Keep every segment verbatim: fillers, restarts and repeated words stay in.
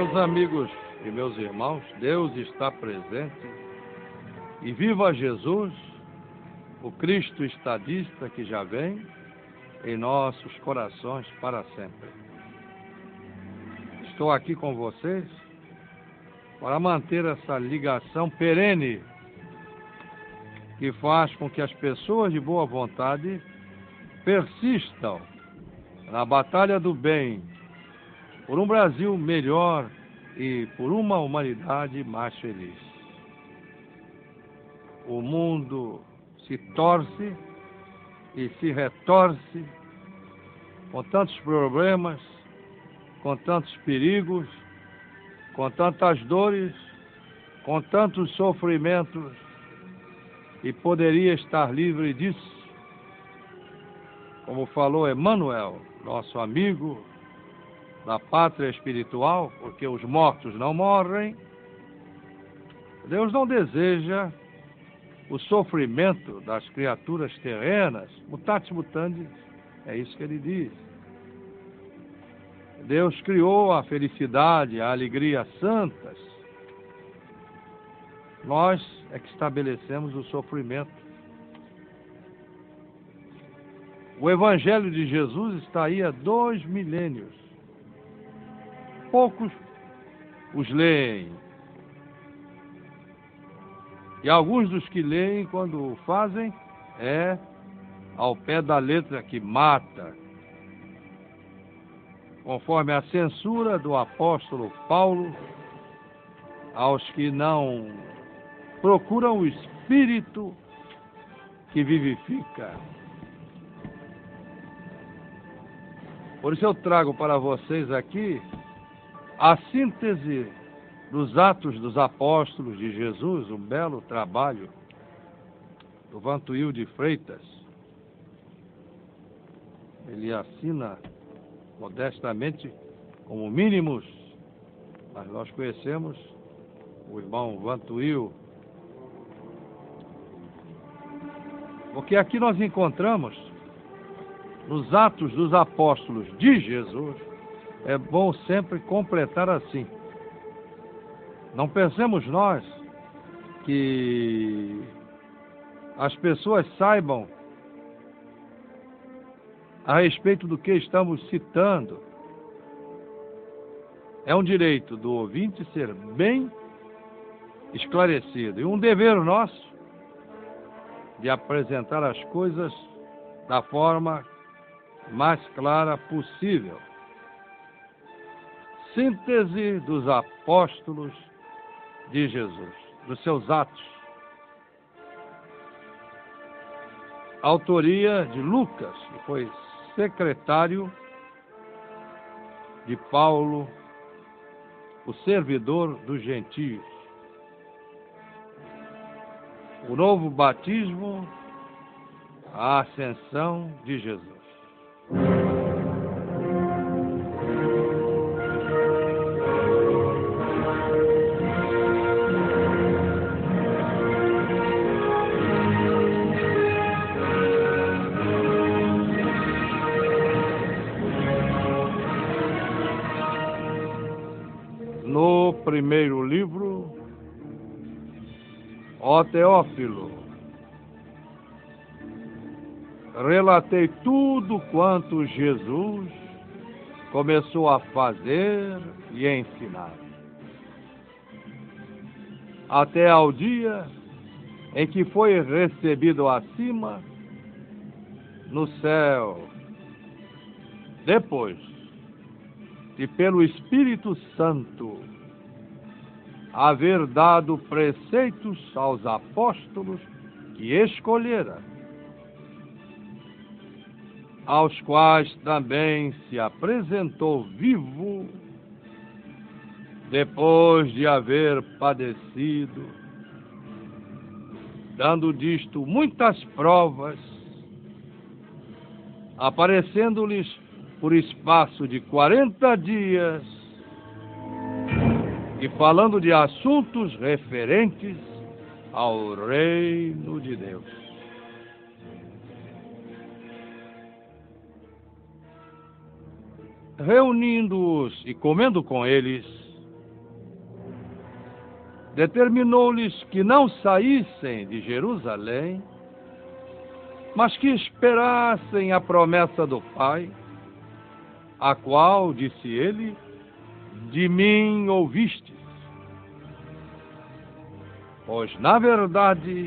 Meus amigos e meus irmãos, Deus está presente e viva Jesus, o Cristo estadista que já vem em nossos corações para sempre. Estou aqui com vocês para manter essa ligação perene que faz com que as pessoas de boa vontade persistam na batalha do bem por um Brasil melhor e por uma humanidade mais feliz. O mundo se torce e se retorce com tantos problemas, com tantos perigos, com tantas dores, com tantos sofrimentos, e poderia estar livre disso, como falou Emmanuel, nosso amigo da pátria espiritual, porque os mortos não morrem. Deus não deseja o sofrimento das criaturas terrenas, mutatis mutandis, é isso que ele diz. Deus criou a felicidade, a alegria santas. Nós é que estabelecemos o sofrimento. O Evangelho de Jesus está aí há dois milênios. Poucos os leem. E alguns dos que leem, quando o fazem, é ao pé da letra que mata, conforme a censura do apóstolo Paulo aos que não procuram o Espírito que vivifica. Por isso eu trago para vocês aqui a síntese dos Atos dos Apóstolos de Jesus, um belo trabalho do Vantuil de Freitas. Ele assina modestamente como mínimos, mas nós conhecemos o irmão Vantuil, porque aqui nós encontramos nos Atos dos Apóstolos de Jesus. É bom sempre completar assim. Não pensemos nós que as pessoas saibam a respeito do que estamos citando. É um direito do ouvinte ser bem esclarecido e um dever nosso de apresentar as coisas da forma mais clara possível. Síntese dos apóstolos de Jesus, dos seus atos. Autoria de Lucas, que foi secretário de Paulo, o servidor dos gentios. O novo batismo, a ascensão de Jesus. No primeiro livro, ó Teófilo, relatei tudo quanto Jesus começou a fazer e ensinar, até ao dia em que foi recebido acima no céu, depois de pelo Espírito Santo haver dado preceitos aos apóstolos que escolhera, aos quais também se apresentou vivo, depois de haver padecido, dando disto muitas provas, aparecendo-lhes por espaço de quarenta dias, e falando de assuntos referentes ao reino de Deus. Reunindo-os e comendo com eles, determinou-lhes que não saíssem de Jerusalém, mas que esperassem a promessa do Pai, a qual, disse ele, de mim ouvistes. Pois, na verdade,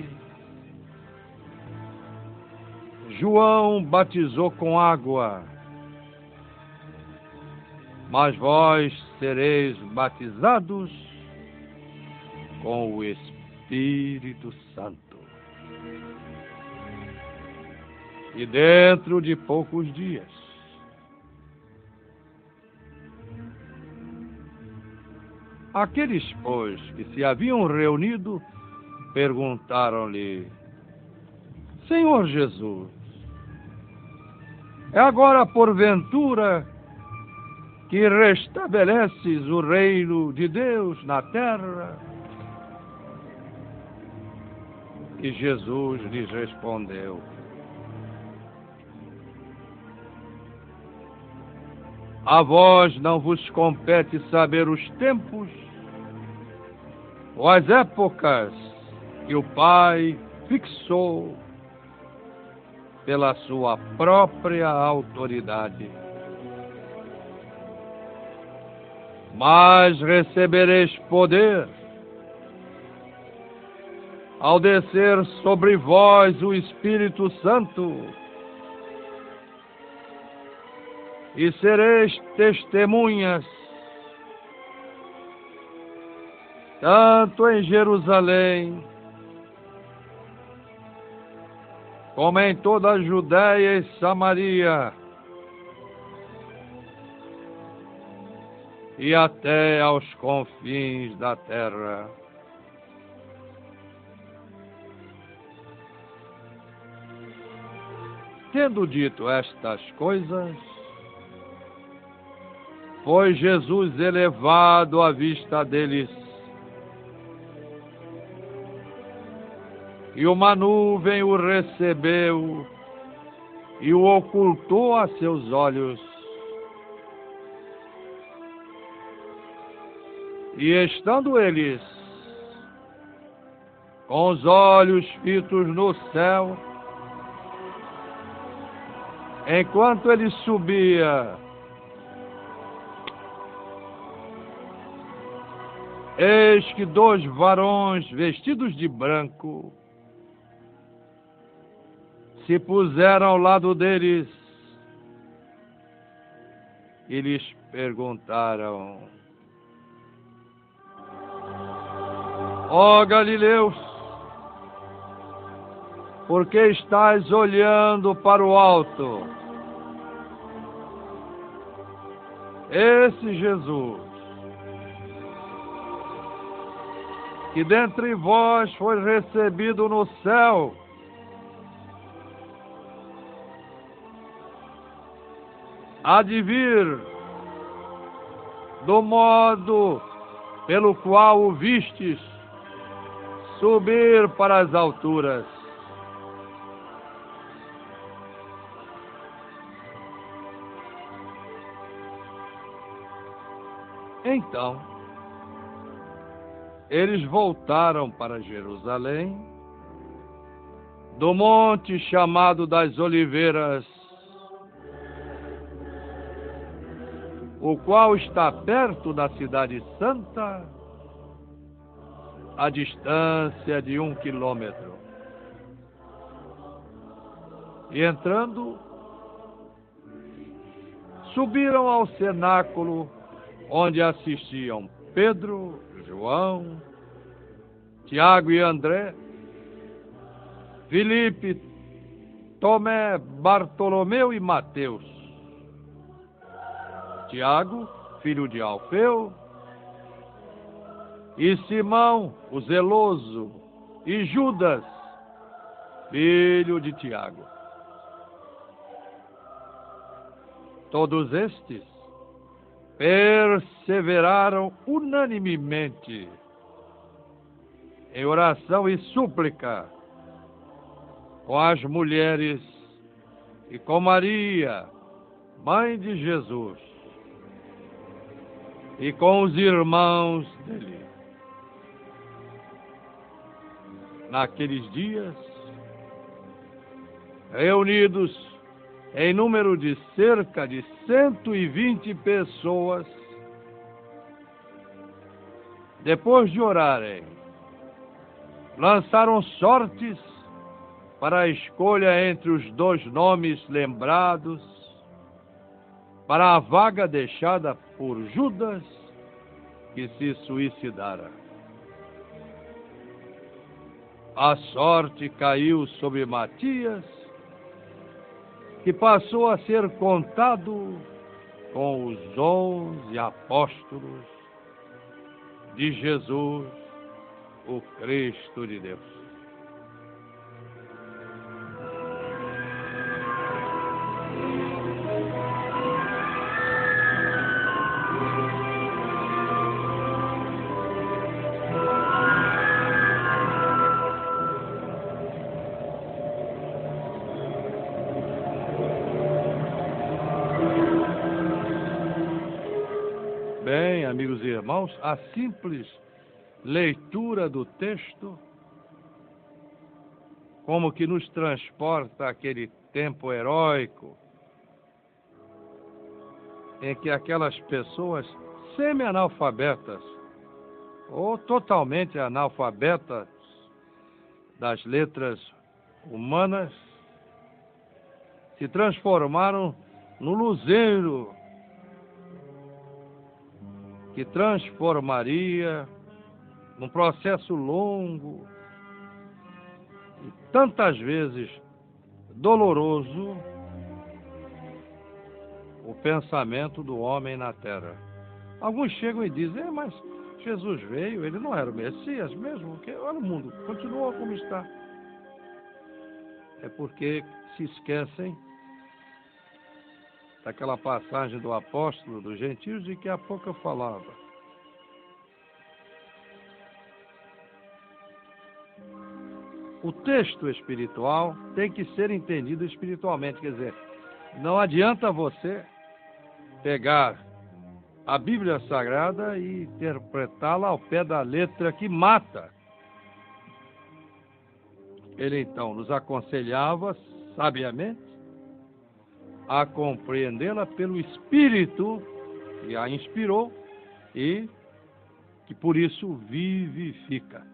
João batizou com água, mas vós sereis batizados com o Espírito Santo. E dentro de poucos dias, aqueles, pois, que se haviam reunido, perguntaram-lhe: Senhor Jesus, é agora porventura que restabeleces o reino de Deus na terra? E Jesus lhes respondeu: A vós não vos compete saber os tempos ou as épocas que o Pai fixou pela sua própria autoridade. Mas recebereis poder ao descer sobre vós o Espírito Santo, e sereis testemunhas, tanto em Jerusalém, como em toda a Judéia e Samaria, e até aos confins da terra. Tendo dito estas coisas, foi Jesus elevado à vista deles, e uma nuvem o recebeu e o ocultou a seus olhos. E estando eles com os olhos fitos no céu, enquanto ele subia, eis que dois varões vestidos de branco se puseram ao lado deles e lhes perguntaram: Ó Galileus, por que estáis olhando para o alto? Esse Jesus, que dentre vós foi recebido no céu, há de vir do modo pelo qual o vistes subir para as alturas. Então, eles voltaram para Jerusalém, do monte chamado das Oliveiras, o qual está perto da cidade santa, a distância de um quilômetro. E entrando, subiram ao cenáculo, onde assistiam Pedro, João, Tiago e André, Filipe, Tomé, Bartolomeu e Mateus, Tiago, filho de Alfeu, e Simão, o zeloso, e Judas, filho de Tiago. Todos estes perseveraram unanimemente em oração e súplica com as mulheres e com Maria, mãe de Jesus, e com os irmãos dele. naqueles dias, reunidos em número de cerca de cento e vinte pessoas, depois de orarem, lançaram sortes para a escolha entre os dois nomes lembrados, para a vaga deixada por Judas, que se suicidara. A sorte caiu sobre Matias, que passou a ser contado com os onze apóstolos de Jesus, o Cristo de Deus. Bem, amigos e irmãos, a simples leitura do texto, como que nos transporta àquele tempo heróico, em que aquelas pessoas semi-analfabetas, ou totalmente analfabetas das letras humanas, se transformaram no luzeiro que transformaria, num processo longo e tantas vezes doloroso, o pensamento do homem na terra. Alguns chegam e dizem, é, mas Jesus veio, ele não era o Messias mesmo, porque olha o mundo, continua como está. É porque se esquecem daquela passagem do apóstolo dos gentios de que há pouco eu falava. O texto espiritual tem que ser entendido espiritualmente, quer dizer, não adianta você pegar a Bíblia Sagrada e interpretá-la ao pé da letra que mata. Ele então nos aconselhava sabiamente a compreendê-la pelo Espírito que a inspirou e que por isso vivifica.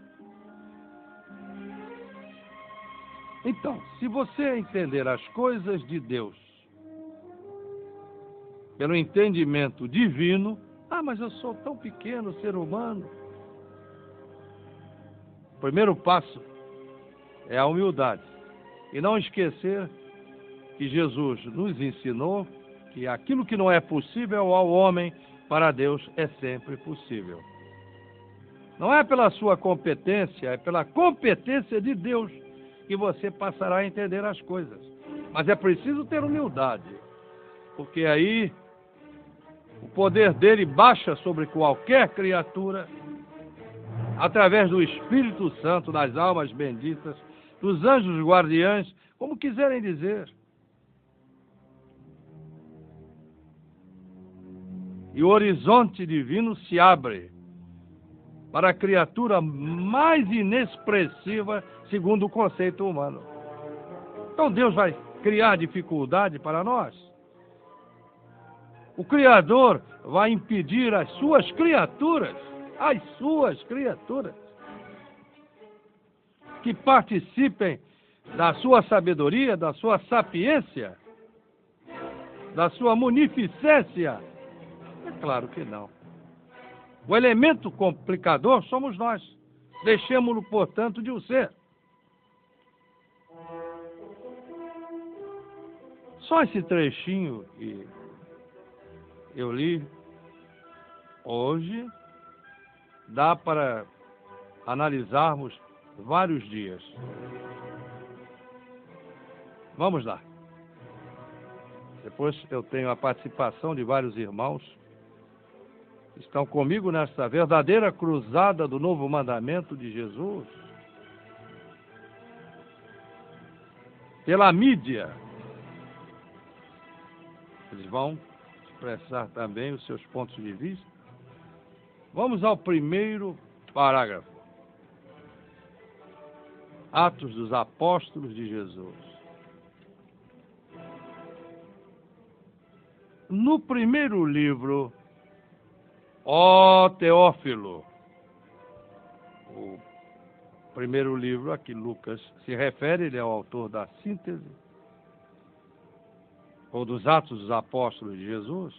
Então, se você entender as coisas de Deus pelo entendimento divino, ah, mas eu sou tão pequeno, ser humano. O primeiro passo é a humildade. E não esquecer que Jesus nos ensinou que aquilo que não é possível ao homem, para Deus é sempre possível. Não é pela sua competência, é pela competência de Deus que você passará a entender as coisas. Mas é preciso ter humildade, porque aí o poder dele baixa sobre qualquer criatura, através do Espírito Santo, das almas benditas, dos anjos guardiães, como quiserem dizer. E o horizonte divino se abre para a criatura mais inexpressiva, segundo o conceito humano. Então Deus vai criar dificuldade para nós? O Criador vai impedir as suas criaturas, as suas criaturas, que participem da sua sabedoria, da sua sapiência, da sua munificência? É claro que não. O elemento complicador somos nós. Deixemos-lo, portanto, de o ser. Só esse trechinho que eu li hoje dá para analisarmos vários dias. Vamos lá. Depois eu tenho a participação de vários irmãos que estão comigo nesta verdadeira cruzada do novo mandamento de Jesus. Pela mídia, eles vão expressar também os seus pontos de vista. Vamos ao primeiro parágrafo. Atos dos Apóstolos de Jesus. No primeiro livro, ó Teófilo, o primeiro livro a que Lucas se refere, ele é o autor da síntese, ou dos Atos dos Apóstolos de Jesus,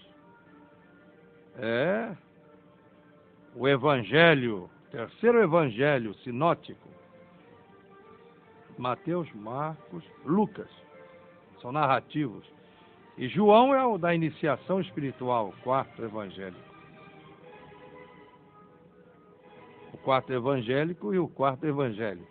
é o Evangelho, terceiro Evangelho sinótico, Mateus, Marcos, Lucas, são narrativos. E João é o da iniciação espiritual, o quarto evangélico. O quarto evangélico e o quarto evangelho.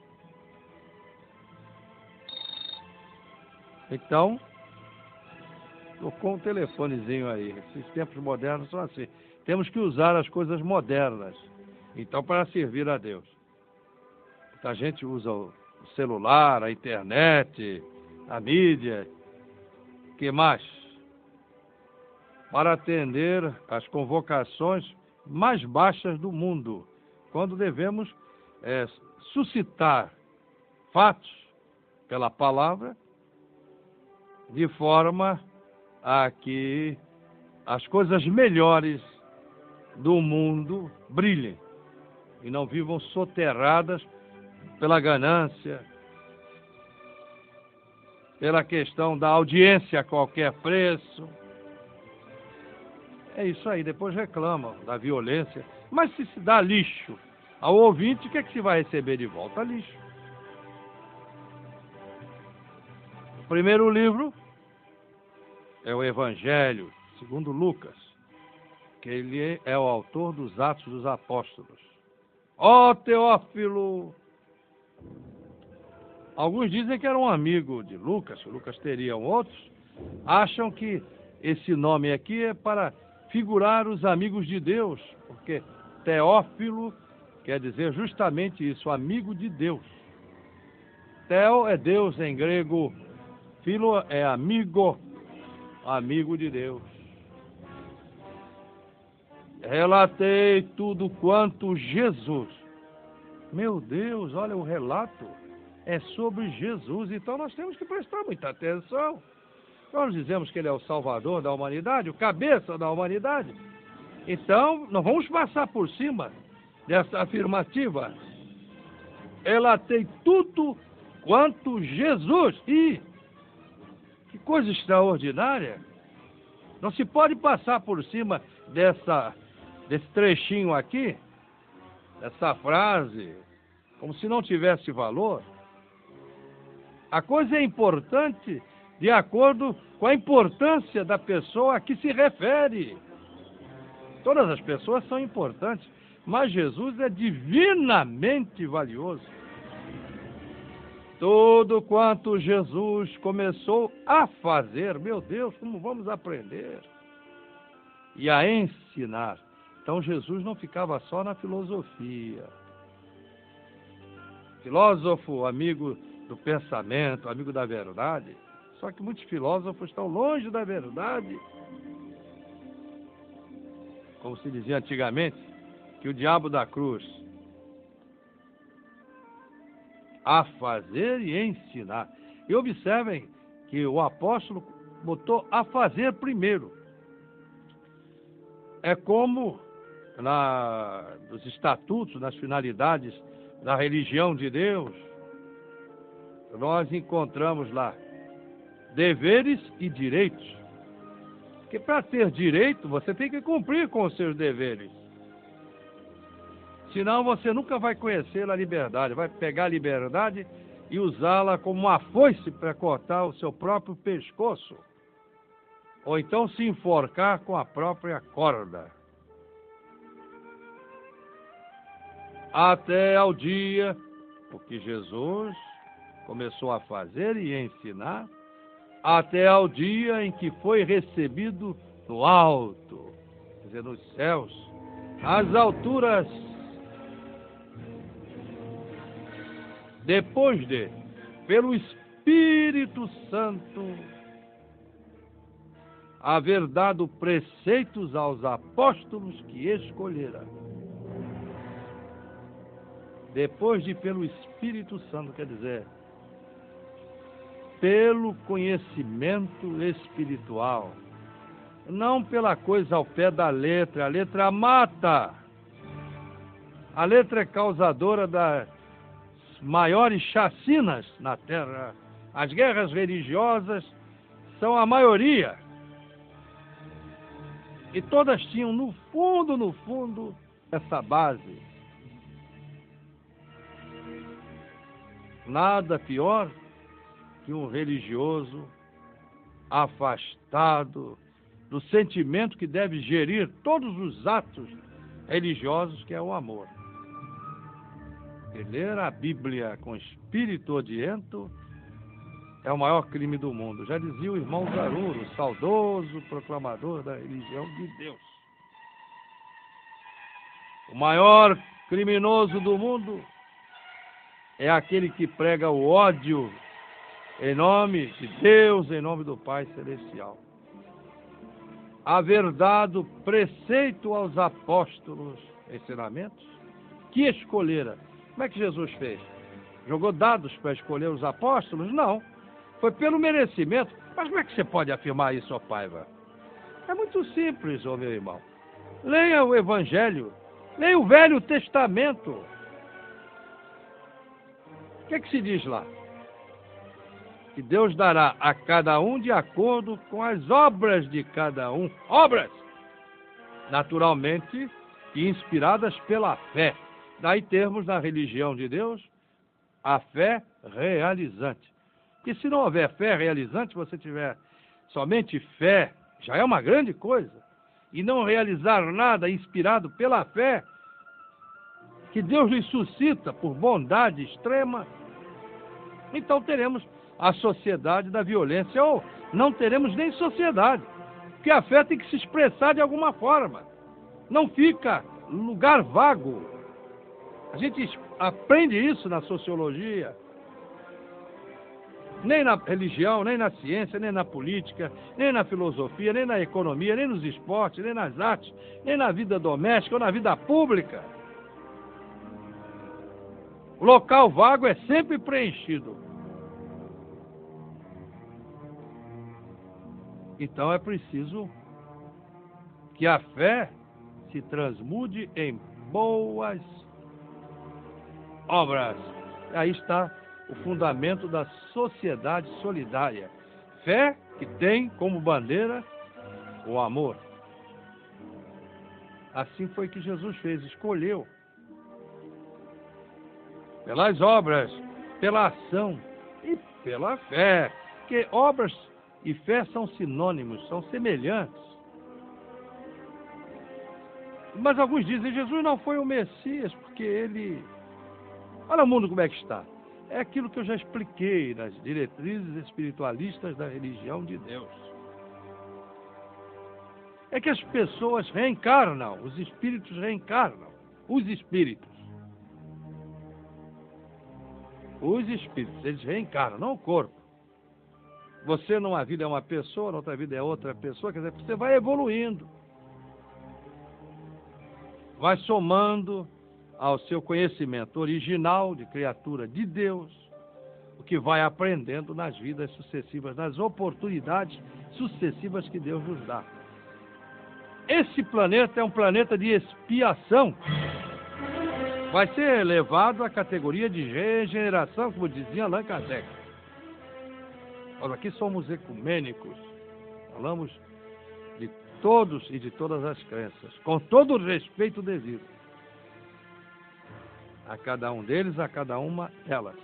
Então, tocou um telefonezinho aí. Esses tempos modernos são assim. Temos que usar as coisas modernas. Então, para servir a Deus. A gente usa o celular, a internet, a mídia, que mais? Para atender às convocações mais baixas do mundo, quando devemos é, suscitar fatos pela palavra, de forma a que as coisas melhores do mundo brilhem e não vivam soterradas pela ganância, pela questão da audiência a qualquer preço. É isso aí, depois reclamam da violência. Mas se se dá lixo ao ouvinte, o que é que se vai receber de volta? Lixo. O primeiro livro é o Evangelho, segundo Lucas, que ele é o autor dos Atos dos Apóstolos. Ó Teófilo! Alguns dizem que era um amigo de Lucas, Lucas teria outros, acham que esse nome aqui é para figurar os amigos de Deus, porque Teófilo quer dizer justamente isso, amigo de Deus. Theo é Deus em grego, filo é amigo, amigo de Deus. Relatei tudo quanto Jesus. Meu Deus, olha o relato. É sobre Jesus, então nós temos que prestar muita atenção. Nós dizemos que ele é o salvador da humanidade, o cabeça da humanidade. Então, não vamos passar por cima dessa afirmativa. Relatei tudo quanto Jesus. E que coisa extraordinária. Não se pode passar por cima dessa, desse trechinho aqui, dessa frase, como se não tivesse valor. A coisa é importante de acordo com a importância da pessoa a que se refere. Todas as pessoas são importantes, mas Jesus é divinamente valioso. Tudo quanto Jesus começou a fazer, meu Deus, como vamos aprender? E a ensinar. Então Jesus não ficava só na filosofia. Filósofo, amigo do pensamento, amigo da verdade. Só que muitos filósofos estão longe da verdade. Como se dizia antigamente, que o diabo da cruz a fazer e ensinar. E observem que o apóstolo botou a fazer primeiro. É como na, nos estatutos, nas finalidades da religião de Deus, nós encontramos lá deveres e direitos. Porque para ter direito, você tem que cumprir com os seus deveres. Senão você nunca vai conhecer a liberdade, vai pegar a liberdade e usá-la como uma foice para cortar o seu próprio pescoço. Ou então se enforcar com a própria corda. Até ao dia, porque Jesus começou a fazer e ensinar, até ao dia em que foi recebido no alto, quer dizer, nos céus, às alturas, depois de, pelo Espírito Santo, haver dado preceitos aos apóstolos que escolhera. depois de pelo Espírito Santo, quer dizer, pelo conhecimento espiritual, não pela coisa ao pé da letra. A letra mata. A letra é causadora das maiores chacinas na terra. As guerras religiosas são a maioria. E todas tinham no fundo, no fundo, essa base. Nada pior que um religioso afastado do sentimento que deve gerir todos os atos religiosos, que é o amor. E ler a Bíblia com espírito odiento é o maior crime do mundo. Já dizia o irmão Zaruro, saudoso proclamador da religião de Deus. O maior criminoso do mundo é aquele que prega o ódio em nome de Deus, em nome do Pai Celestial. Haver dado preceito aos apóstolos, ensinamentos, que escolhera. Como é que Jesus fez? Jogou dados para escolher os apóstolos? Não. Foi pelo merecimento. Mas como é que você pode afirmar isso, ó Paiva? É muito simples, ó meu irmão. Leia o Evangelho. Leia o Velho Testamento. O que é que se diz lá? Que Deus dará a cada um de acordo com as obras de cada um. Obras! Naturalmente, e inspiradas pela fé. Daí termos na religião de Deus a fé realizante. E se não houver fé realizante, você tiver somente fé, já é uma grande coisa. E não realizar nada inspirado pela fé que Deus lhe suscita por bondade extrema, então teremos a sociedade da violência, ou não teremos nem sociedade, porque a fé tem que se expressar de alguma forma. Não fica lugar vago. A gente aprende isso na sociologia, nem na religião, nem na ciência, nem na política, nem na filosofia, nem na economia, nem nos esportes, nem nas artes, nem na vida doméstica ou na vida pública. O local vago é sempre preenchido. Então é preciso que a fé se transmude em boas obras. Aí está o fundamento da sociedade solidária. Fé que tem como bandeira o amor. Assim foi que Jesus fez, escolheu. Pelas obras, pela ação e pela fé. Porque obras e fé são sinônimos, são semelhantes. Mas alguns dizem, Jesus não foi o Messias, porque ele... Olha o mundo como é que está. É aquilo que eu já expliquei nas diretrizes espiritualistas da religião de Deus. É que as pessoas reencarnam, os espíritos reencarnam. Os espíritos. Os espíritos, eles reencarnam, não o corpo. Você numa vida é uma pessoa, na outra vida é outra pessoa, quer dizer, você vai evoluindo. Vai somando ao seu conhecimento original de criatura de Deus, o que vai aprendendo nas vidas sucessivas, nas oportunidades sucessivas que Deus nos dá. Esse planeta é um planeta de expiação. Vai ser elevado à categoria de regeneração, como dizia Allan Kardec. Nós aqui somos ecumênicos, falamos de todos e de todas as crenças, com todo o respeito devido a cada um deles, a cada uma delas.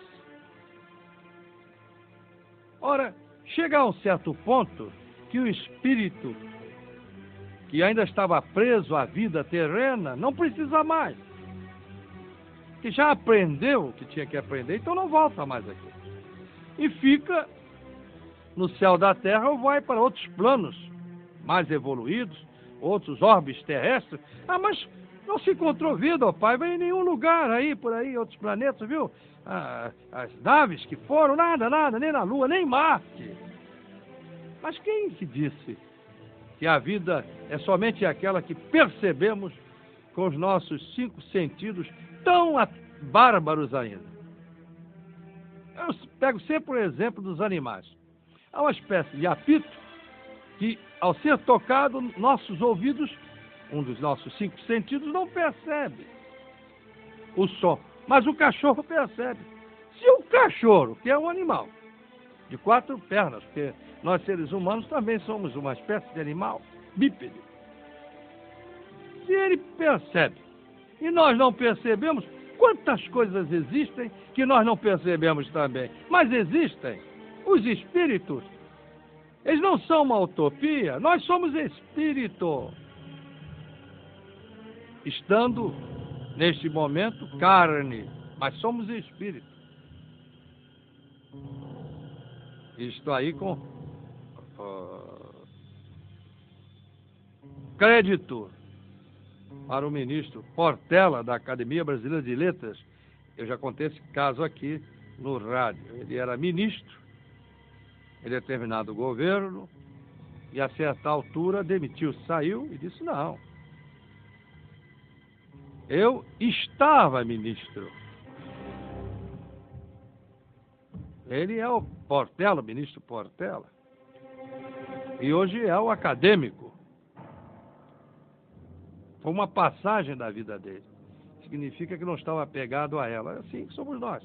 Ora, chega a um certo ponto que o espírito que ainda estava preso à vida terrena não precisa mais, que já aprendeu o que tinha que aprender, então não volta mais aqui. E fica no céu da terra ou vai para outros planos mais evoluídos, outros orbes terrestres. Ah, mas não se encontrou vida, ó pai, vai em nenhum lugar aí, por aí, outros planetas, viu? Ah, as naves que foram, nada, nada, nem na Lua, nem Marte. Mas quem que disse que a vida é somente aquela que percebemos com os nossos cinco sentidos tão bárbaros ainda. Eu pego sempre o exemplo dos animais. Há uma espécie de apito que, ao ser tocado, nossos ouvidos, um dos nossos cinco sentidos, não percebe o som, mas o cachorro percebe. Se o cachorro, que é um animal de quatro pernas, porque nós seres humanos também somos uma espécie de animal bípede, se ele percebe e nós não percebemos, quantas coisas existem que nós não percebemos também? Mas existem. Os espíritos, eles não são uma utopia, nós somos espírito. Estando, neste momento, carne, mas somos espírito. Estou aí com uh, crédito para o ministro Portela, da Academia Brasileira de Letras. Eu já contei esse caso aqui no rádio. Ele era ministro, em determinado governo, e a certa altura demitiu, saiu e disse: não, eu estava ministro. Ele é o Portela, o ministro Portela, e hoje é o acadêmico. Foi uma passagem da vida dele. Significa que não estava apegado a ela. É assim que somos nós.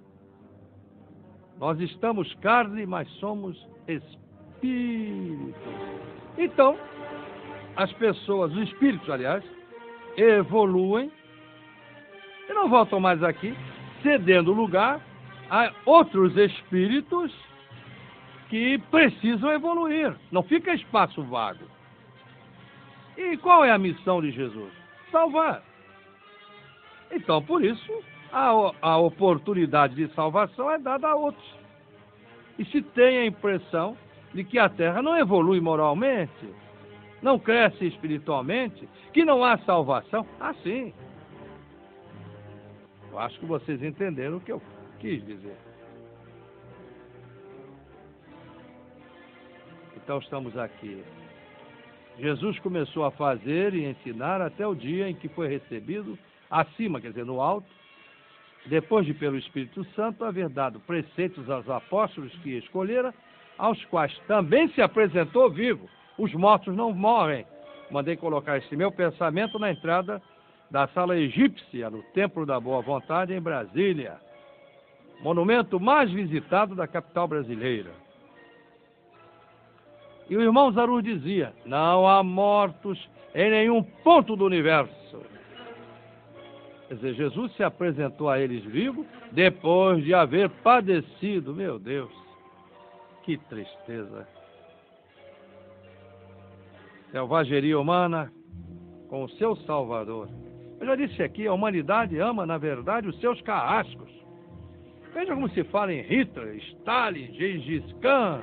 Nós estamos carne, mas somos espíritos. Então, as pessoas, os espíritos, aliás, evoluem e não voltam mais aqui, cedendo lugar a outros espíritos que precisam evoluir. Não fica espaço vago. E qual é a missão de Jesus? Salvar. Então, por isso, a, a oportunidade de salvação é dada a outros. E se tem a impressão de que a Terra não evolui moralmente, não cresce espiritualmente, que não há salvação, assim. Eu acho que vocês entenderam o que eu quis dizer. Então, estamos aqui. Jesus começou a fazer e ensinar até o dia em que foi recebido acima, quer dizer, no alto, depois de pelo Espírito Santo haver dado preceitos aos apóstolos que escolhera, aos quais também se apresentou vivo. Os mortos não morrem. Mandei colocar esse meu pensamento na entrada da sala egípcia, no Templo da Boa Vontade, em Brasília, monumento mais visitado da capital brasileira. E o irmão Zarur dizia: não há mortos em nenhum ponto do universo. Quer dizer, Jesus se apresentou a eles vivo depois de haver padecido. Meu Deus, que tristeza. Selvageria humana com o seu Salvador. Eu já disse aqui, a humanidade ama, na verdade, os seus carrascos. Veja como se fala em Hitler, Stalin, Gengis Khan.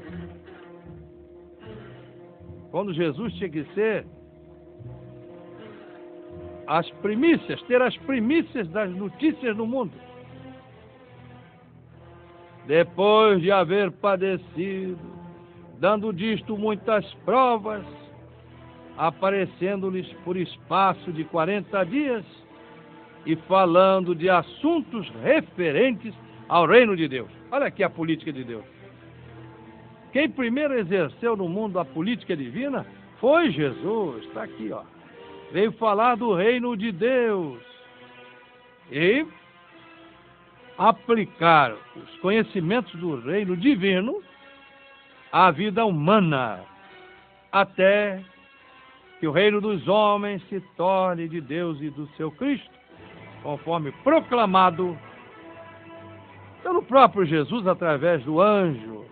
Quando Jesus tinha que ser as primícias, ter as primícias das notícias do mundo. Depois de haver padecido, dando disto muitas provas, aparecendo-lhes por espaço de quarenta dias e falando de assuntos referentes ao reino de Deus. Olha aqui a política de Deus. Quem primeiro exerceu no mundo a política divina foi Jesus. Está aqui, ó. Veio falar do reino de Deus e aplicar os conhecimentos do reino divino à vida humana, até que o reino dos homens se torne de Deus e do seu Cristo, conforme proclamado pelo próprio Jesus através do anjo,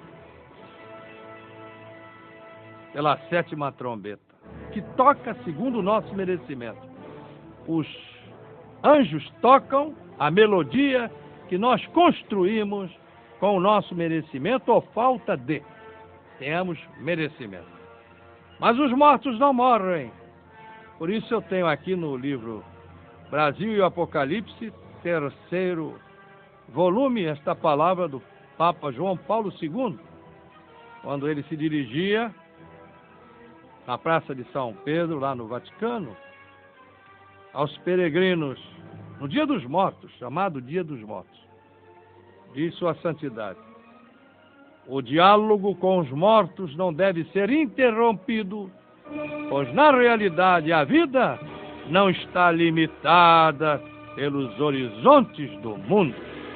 pela sétima trombeta, que toca segundo o nosso merecimento. Os anjos tocam a melodia que nós construímos com o nosso merecimento ou falta de. Tenhamos merecimento. Mas os mortos não morrem. Por isso eu tenho aqui no livro Brasil e o Apocalipse, terceiro volume, esta palavra do Papa João Paulo segundo, quando ele se dirigia na Praça de São Pedro, lá no Vaticano, aos peregrinos no dia dos mortos, chamado dia dos mortos, diz sua santidade: o diálogo com os mortos não deve ser interrompido, pois na realidade a vida não está limitada pelos horizontes do mundo.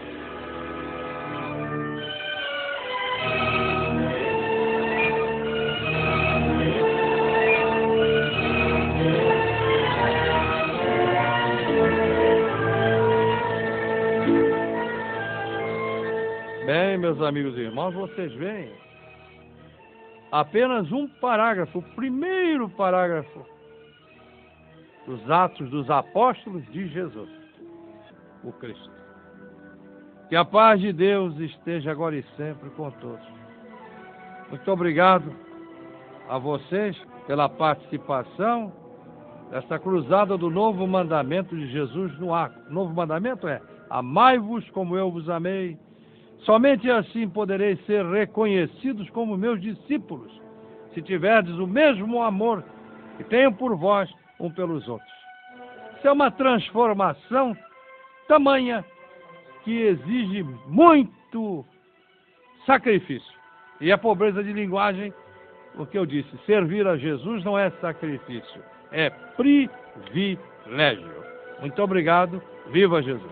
Bem, meus amigos e irmãos, vocês veem apenas um parágrafo, o primeiro parágrafo dos Atos dos Apóstolos de Jesus, o Cristo. Que a paz de Deus esteja agora e sempre com todos. Muito obrigado a vocês pela participação nesta cruzada do novo mandamento de Jesus no ar. O novo mandamento é: amai-vos como eu vos amei. Somente assim podereis ser reconhecidos como meus discípulos, se tiverdes o mesmo amor que tenho por vós um pelos outros. Isso é uma transformação tamanha que exige muito sacrifício. E a pobreza de linguagem, o que eu disse, servir a Jesus não é sacrifício, é privilégio. Muito obrigado, viva Jesus!